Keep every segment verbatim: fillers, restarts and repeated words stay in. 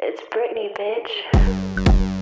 It's Britney, bitch.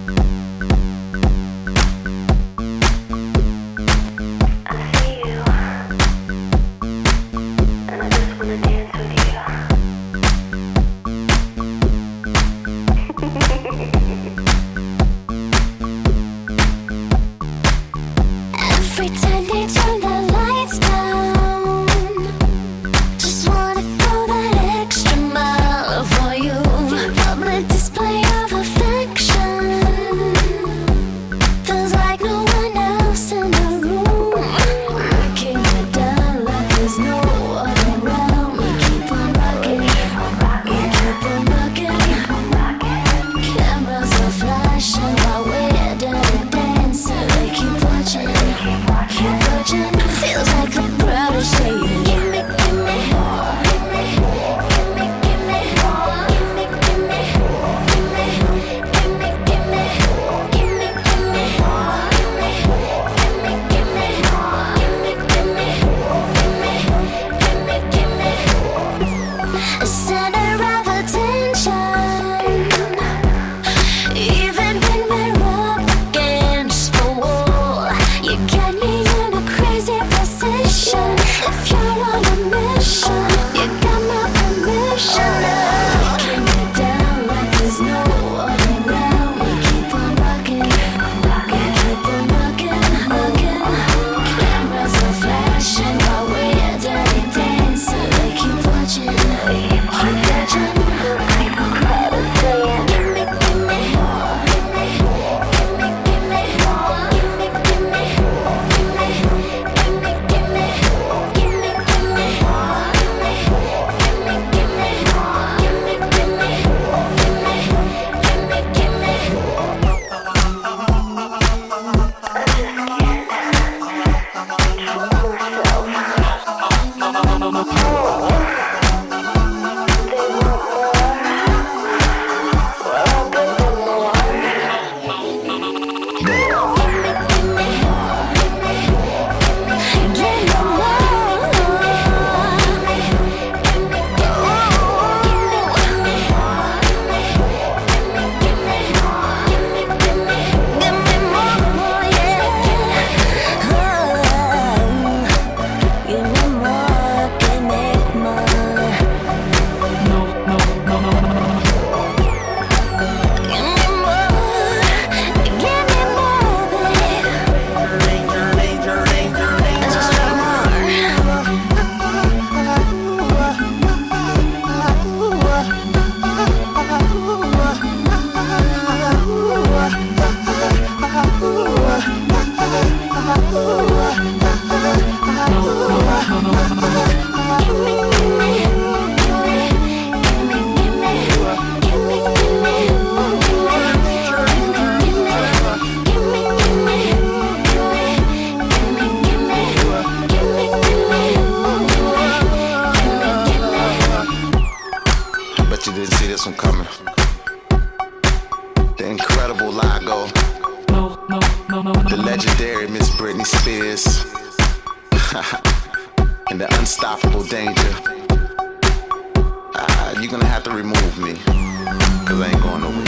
Every time they turn the lights down, just wanna go that extra mile for you. Public display of affection feels like no one else in the room. Breaking it down like there's no one around. We keep on rocking, we keep on rocking. Cameras are flashing while we're dirty dancing. They keep watching. Keep watching. Feels like the crowd is saying, give me, give me more. Give me, give me, give me more. Give me, give me, give me, give me, give me, give me, give me more. Give me, give me, give me more. Give me, give me, give me, give me, give me. A center of attention, even when we're up against the wall. You get me in a crazy position. If you're on a mission, you got my permission. Breaking it down like there's no one around. We keep on rocking, we keep on rocking, rocking. Cameras are flashing while we're dirty dancing. They keep watching, keep watching. Give me, give me more. Give me, give me, give me more. Give me, give me, give me, give me, give me, give me, give me more. Give me, give me, give me more. Give me, give me, give me, give me, give me. Bet you didn't see this one coming. The incredible Lago. The legendary Miss Britney Spears. And the unstoppable Danger. Ah, you're gonna have to remove me, cause I ain't going nowhere.